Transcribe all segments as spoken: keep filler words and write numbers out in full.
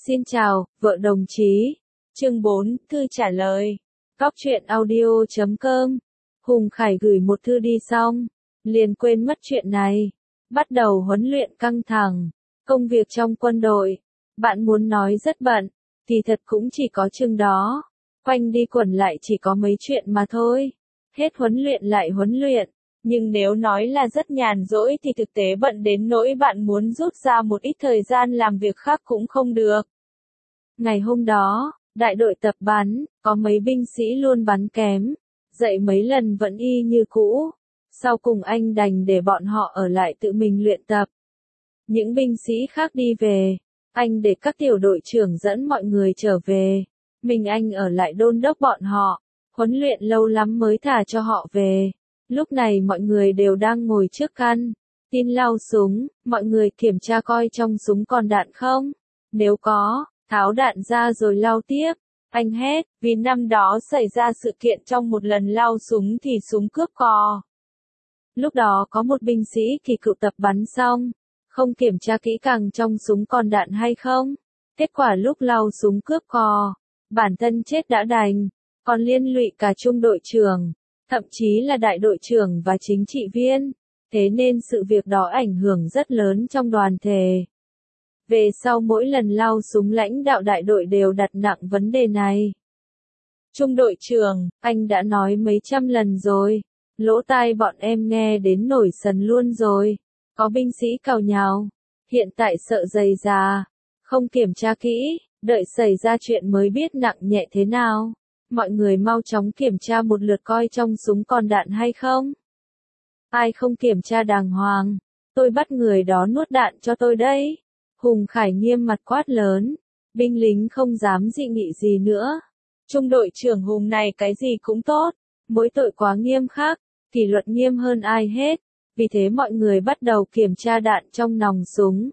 Xin chào, vợ đồng chí. Chương bốn, thư trả lời. Góc truyện audio chấm com. Hùng Khải gửi một thư đi xong, liền quên mất chuyện này. Bắt đầu huấn luyện căng thẳng. Công việc trong quân đội. Bạn muốn nói rất bận, thì thật cũng chỉ có chừng đó. Quanh đi quẩn lại chỉ có mấy chuyện mà thôi. Hết huấn luyện lại huấn luyện. Nhưng nếu nói là rất nhàn rỗi thì thực tế bận đến nỗi bạn muốn rút ra một ít thời gian làm việc khác cũng không được. Ngày hôm đó, đại đội tập bắn, có mấy binh sĩ luôn bắn kém, dạy mấy lần vẫn y như cũ. Sau cùng anh đành để bọn họ ở lại tự mình luyện tập. Những binh sĩ khác đi về, anh để các tiểu đội trưởng dẫn mọi người trở về. Mình anh ở lại đôn đốc bọn họ, huấn luyện lâu lắm mới thả cho họ về. Lúc này mọi người đều đang ngồi trước căn tin lau súng, mọi người kiểm tra coi trong súng còn đạn không. Nếu có, tháo đạn ra rồi lau tiếp. Anh hét, vì năm đó xảy ra sự kiện trong một lần lau súng thì súng cướp cò. Lúc đó có một binh sĩ kỳ cựu tập bắn xong, không kiểm tra kỹ càng trong súng còn đạn hay không. Kết quả lúc lau súng cướp cò, bản thân chết đã đành, còn liên lụy cả trung đội trưởng, thậm chí là đại đội trưởng và chính trị viên. Thế nên sự việc đó ảnh hưởng rất lớn trong đoàn thể. Về sau mỗi lần lau súng lãnh đạo đại đội đều đặt nặng vấn đề này. Trung đội trưởng, anh đã nói mấy trăm lần rồi. Lỗ tai bọn em nghe đến nổi sần luôn rồi. Có binh sĩ càu nhàu. Hiện tại sợ dày già. Không kiểm tra kỹ, đợi xảy ra chuyện mới biết nặng nhẹ thế nào. Mọi người mau chóng kiểm tra một lượt coi trong súng còn đạn hay không. Ai không kiểm tra đàng hoàng, tôi bắt người đó nuốt đạn cho tôi đấy. Hùng Khải nghiêm mặt quát lớn, binh lính không dám dị nghị gì nữa. Trung đội trưởng Hùng này cái gì cũng tốt, mỗi tội quá nghiêm khắc, kỷ luật nghiêm hơn ai hết. Vì thế mọi người bắt đầu kiểm tra đạn trong nòng súng.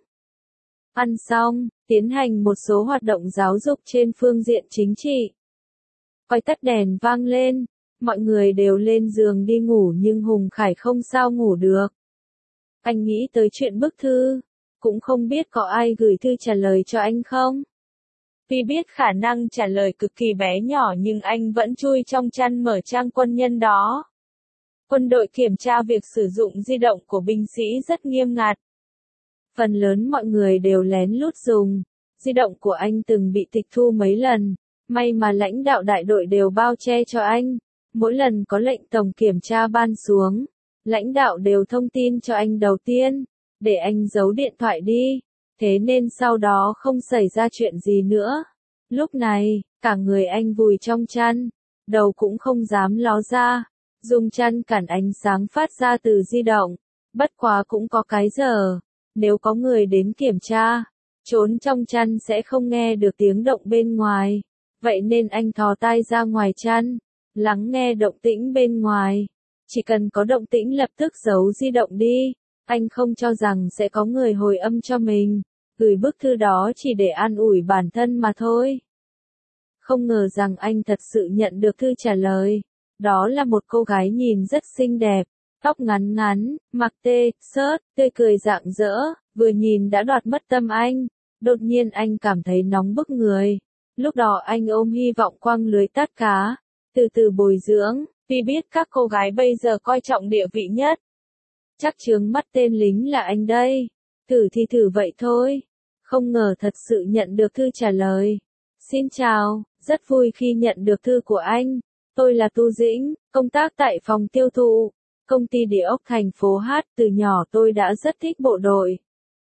Ăn xong, tiến hành một số hoạt động giáo dục trên phương diện chính trị. Còi tắt đèn vang lên, mọi người đều lên giường đi ngủ nhưng Hùng Khải không sao ngủ được. Anh nghĩ tới chuyện bức thư, cũng không biết có ai gửi thư trả lời cho anh không. Tuy biết khả năng trả lời cực kỳ bé nhỏ nhưng anh vẫn chui trong chăn mở trang quân nhân đó. Quân đội kiểm tra việc sử dụng di động của binh sĩ rất nghiêm ngặt. Phần lớn mọi người đều lén lút dùng. Di động của anh từng bị tịch thu mấy lần. May mà lãnh đạo đại đội đều bao che cho anh. Mỗi lần có lệnh tổng kiểm tra ban xuống, lãnh đạo đều thông tin cho anh đầu tiên, để anh giấu điện thoại đi. Thế nên sau đó không xảy ra chuyện gì nữa. Lúc này, cả người anh vùi trong chăn, đầu cũng không dám ló ra, dùng chăn cản ánh sáng phát ra từ di động. Bất quá cũng có cái giờ, nếu có người đến kiểm tra, trốn trong chăn sẽ không nghe được tiếng động bên ngoài. Vậy nên anh thò tay ra ngoài chăn, lắng nghe động tĩnh bên ngoài. Chỉ cần có động tĩnh lập tức giấu di động đi. Anh không cho rằng sẽ có người hồi âm cho mình, gửi bức thư đó chỉ để an ủi bản thân mà thôi. Không ngờ rằng anh thật sự nhận được thư trả lời. Đó là một cô gái nhìn rất xinh đẹp, tóc ngắn ngắn, mặc tê, sớt, tươi cười rạng rỡ, vừa nhìn đã đoạt mất tâm anh. Đột nhiên anh cảm thấy nóng bức người. Lúc đó anh ôm hy vọng quăng lưới tát cá, từ từ bồi dưỡng, vì biết các cô gái bây giờ coi trọng địa vị nhất. Chắc chướng mắt tên lính là anh đây. Thử thì thử vậy thôi. Không ngờ thật sự nhận được thư trả lời. Xin chào, rất vui khi nhận được thư của anh. Tôi là Tu Dĩnh, công tác tại phòng tiêu thụ, công ty địa ốc thành phố Hát. Từ nhỏ tôi đã rất thích bộ đội.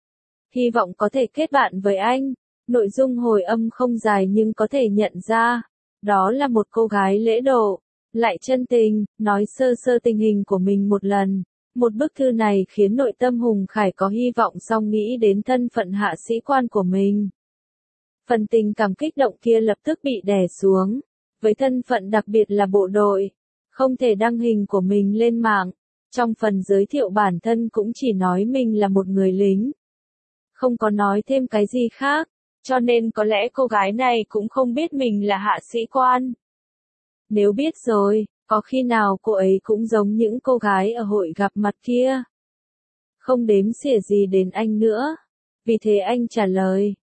Hy vọng có thể kết bạn với anh. Nội dung hồi âm không dài nhưng có thể nhận ra. Đó là một cô gái lễ độ, lại chân tình, nói sơ sơ tình hình của mình một lần. Một bức thư này khiến nội tâm Hùng Khải có hy vọng song nghĩ đến thân phận hạ sĩ quan của mình. Phần tình cảm kích động kia lập tức bị đè xuống. Với thân phận đặc biệt là bộ đội, không thể đăng hình của mình lên mạng. Trong phần giới thiệu bản thân cũng chỉ nói mình là một người lính. Không có nói thêm cái gì khác. Cho nên có lẽ cô gái này cũng không biết mình là hạ sĩ quan. Nếu biết rồi, có khi nào cô ấy cũng giống những cô gái ở hội gặp mặt kia. Không đếm xỉa gì đến anh nữa. Vì thế anh trả lời,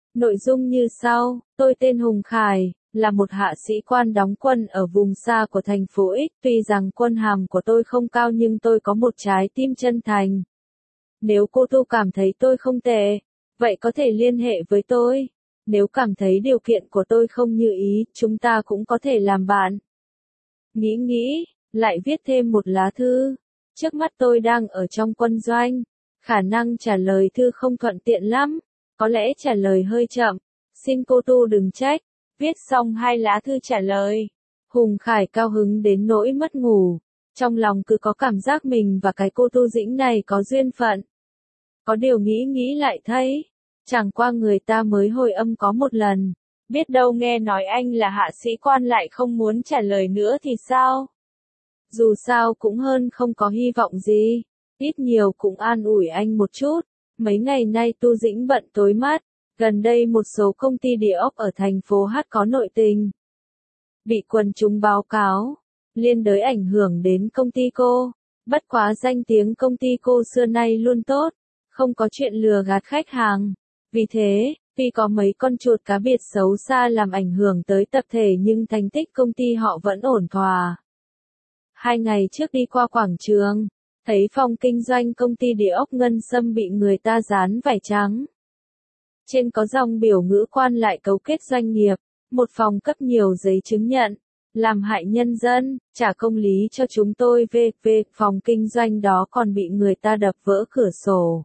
Nội dung như sau, tôi tên Hùng Khải, là một hạ sĩ quan đóng quân ở vùng xa của thành phố X. Tuy rằng quân hàm của tôi không cao nhưng tôi có một trái tim chân thành. Nếu cô Tu cảm thấy tôi không tệ, vậy có thể liên hệ với tôi. Nếu cảm thấy điều kiện của tôi không như ý, chúng ta cũng có thể làm bạn. Nghĩ nghĩ, lại viết thêm một lá thư. Trước mắt tôi đang ở trong quân doanh. Khả năng trả lời thư không thuận tiện lắm. Có lẽ trả lời hơi chậm. Xin cô Tu đừng trách. Viết xong hai lá thư trả lời. Hùng Khải cao hứng đến nỗi mất ngủ. Trong lòng cứ có cảm giác mình và cái cô Tu Dĩnh này có duyên phận. Có điều nghĩ nghĩ lại thấy. Chẳng qua người ta mới hồi âm có một lần. Biết đâu nghe nói anh là hạ sĩ quan lại không muốn trả lời nữa thì sao? Dù sao cũng hơn không có hy vọng gì. Ít nhiều cũng an ủi anh một chút. Mấy ngày nay Tu Dĩnh bận tối mắt. Gần đây một số công ty địa ốc ở thành phố H có nội tình. Bị quần chúng báo cáo. Liên đới ảnh hưởng đến công ty cô. Bất quá danh tiếng công ty cô xưa nay luôn tốt. Không có chuyện lừa gạt khách hàng. Vì thế, tuy có mấy con chuột cá biệt xấu xa làm ảnh hưởng tới tập thể nhưng thành tích công ty họ vẫn ổn thỏa. Hai ngày trước đi qua quảng trường, thấy phòng kinh doanh công ty địa ốc Ngân Sâm bị người ta dán vải trắng. Trên có dòng biểu ngữ quan lại cấu kết doanh nghiệp, một phòng cấp nhiều giấy chứng nhận, làm hại nhân dân, trả công lý cho chúng tôi về về phòng kinh doanh đó còn bị người ta đập vỡ cửa sổ.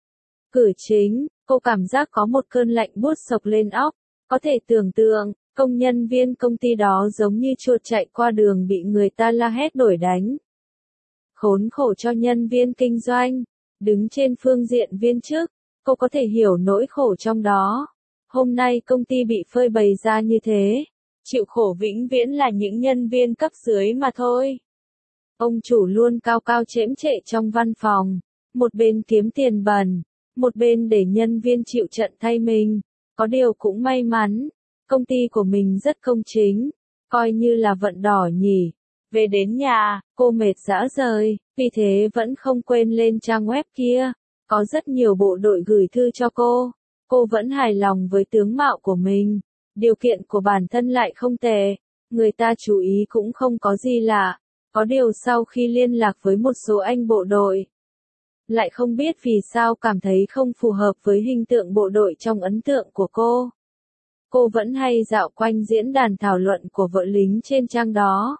Cử chính, cô cảm giác có một cơn lạnh buốt sộc lên óc, có thể tưởng tượng, công nhân viên công ty đó giống như chuột chạy qua đường bị người ta la hét đuổi đánh. Khốn khổ cho nhân viên kinh doanh, đứng trên phương diện viên chức, cô có thể hiểu nỗi khổ trong đó. Hôm nay công ty bị phơi bày ra như thế, chịu khổ vĩnh viễn là những nhân viên cấp dưới mà thôi. Ông chủ luôn cao cao chễm chệ trong văn phòng, một bên kiếm tiền bẩn, một bên để nhân viên chịu trận thay mình. Có điều cũng may mắn, công ty của mình rất công chính, coi như là vận đỏ nhỉ. Về đến nhà, cô mệt rã rời, vì thế vẫn không quên lên trang web kia. Có rất nhiều bộ đội gửi thư cho cô. Cô vẫn hài lòng với tướng mạo của mình. Điều kiện của bản thân lại không tệ. Người ta chú ý cũng không có gì lạ. Có điều sau khi liên lạc với một số anh bộ đội, lại không biết vì sao cảm thấy không phù hợp với hình tượng bộ đội trong ấn tượng của cô. Cô vẫn hay dạo quanh diễn đàn thảo luận của vợ lính trên trang đó.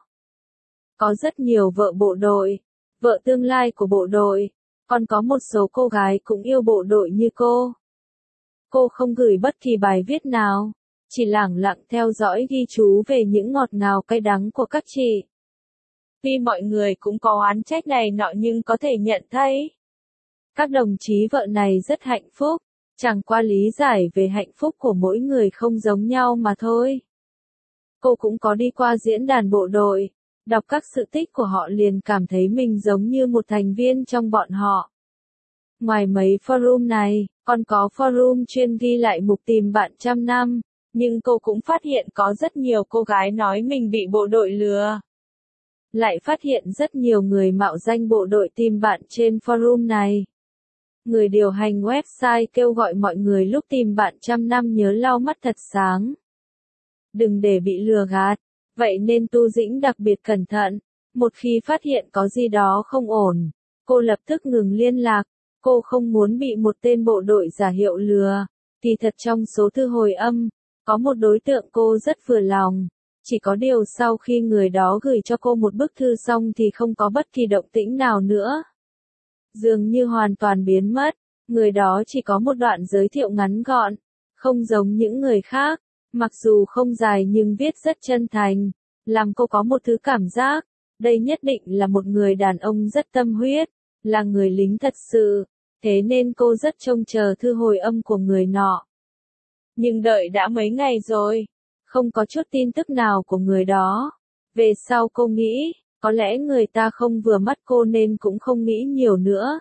Có rất nhiều vợ bộ đội, vợ tương lai của bộ đội, còn có một số cô gái cũng yêu bộ đội như cô. Cô không gửi bất kỳ bài viết nào, chỉ lẳng lặng theo dõi ghi chú về những ngọt ngào cay đắng của các chị. Tuy mọi người cũng có oán trách này nọ nhưng có thể nhận thấy, các đồng chí vợ này rất hạnh phúc, chẳng qua lý giải về hạnh phúc của mỗi người không giống nhau mà thôi. Cô cũng có đi qua diễn đàn bộ đội, đọc các sự tích của họ liền cảm thấy mình giống như một thành viên trong bọn họ. Ngoài mấy forum này, còn có forum chuyên ghi lại mục tìm bạn trăm năm, nhưng cô cũng phát hiện có rất nhiều cô gái nói mình bị bộ đội lừa. Lại phát hiện rất nhiều người mạo danh bộ đội tìm bạn trên forum này. Người điều hành website kêu gọi mọi người lúc tìm bạn trăm năm nhớ lau mắt thật sáng. Đừng để bị lừa gạt. Vậy nên Tu Dĩnh đặc biệt cẩn thận. Một khi phát hiện có gì đó không ổn, cô lập tức ngừng liên lạc. Cô không muốn bị một tên bộ đội giả hiệu lừa. Kỳ thật trong số thư hồi âm, có một đối tượng cô rất vừa lòng. Chỉ có điều sau khi người đó gửi cho cô một bức thư xong thì không có bất kỳ động tĩnh nào nữa. Dường như hoàn toàn biến mất, người đó chỉ có một đoạn giới thiệu ngắn gọn, không giống những người khác, mặc dù không dài nhưng viết rất chân thành, làm cô có một thứ cảm giác, đây nhất định là một người đàn ông rất tâm huyết, là người lính thật sự, thế nên cô rất trông chờ thư hồi âm của người nọ. Nhưng đợi đã mấy ngày rồi, không có chút tin tức nào của người đó. Về sau cô nghĩ, có lẽ người ta không vừa mắt cô nên cũng không nghĩ nhiều nữa.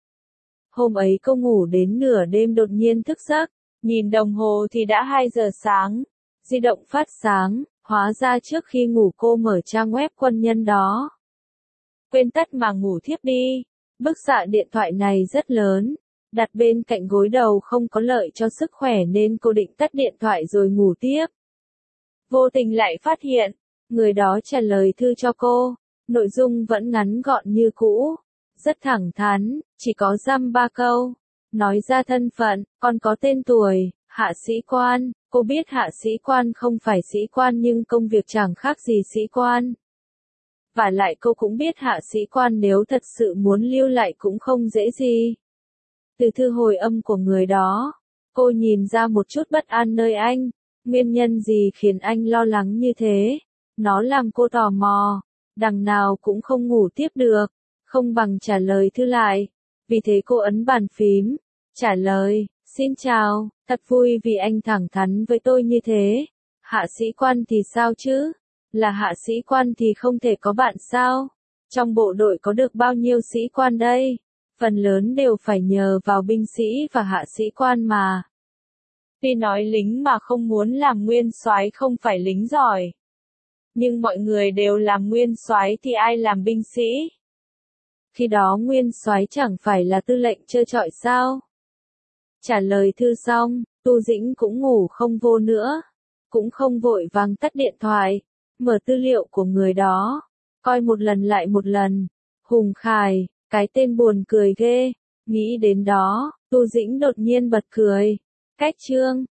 Hôm ấy cô ngủ đến nửa đêm đột nhiên thức giấc, nhìn đồng hồ thì đã hai giờ sáng, di động phát sáng, hóa ra trước khi ngủ cô mở trang web quân nhân đó. Quên tắt mà ngủ thiếp đi, bức xạ điện thoại này rất lớn, đặt bên cạnh gối đầu không có lợi cho sức khỏe nên cô định tắt điện thoại rồi ngủ tiếp. Vô tình lại phát hiện, người đó trả lời thư cho cô, nội dung vẫn ngắn gọn như cũ, rất thẳng thắn, chỉ có dăm ba câu, nói ra thân phận, còn có tên tuổi, hạ sĩ quan, cô biết hạ sĩ quan không phải sĩ quan nhưng công việc chẳng khác gì sĩ quan. Và lại cô cũng biết hạ sĩ quan nếu thật sự muốn lưu lại cũng không dễ gì. Từ thư hồi âm của người đó, cô nhìn ra một chút bất an nơi anh, nguyên nhân gì khiến anh lo lắng như thế, nó làm cô tò mò, đằng nào cũng không ngủ tiếp được, không bằng trả lời thư lại, vì thế cô ấn bàn phím, trả lời, xin chào, thật vui vì anh thẳng thắn với tôi như thế, hạ sĩ quan thì sao chứ, là hạ sĩ quan thì không thể có bạn sao, trong bộ đội có được bao nhiêu sĩ quan đây, phần lớn đều phải nhờ vào binh sĩ và hạ sĩ quan mà. Tuy nói lính mà không muốn làm nguyên soái không phải lính giỏi, nhưng mọi người đều làm nguyên soái thì ai làm binh sĩ? Khi đó nguyên soái chẳng phải là tư lệnh trơ trọi sao? Trả lời thư xong, Tu Dĩnh cũng ngủ không vô nữa, cũng không vội vàng tắt điện thoại, mở tư liệu của người đó, coi một lần lại một lần. Hùng Khải, cái tên buồn cười ghê, nghĩ đến đó, Tu Dĩnh đột nhiên bật cười. Cách chương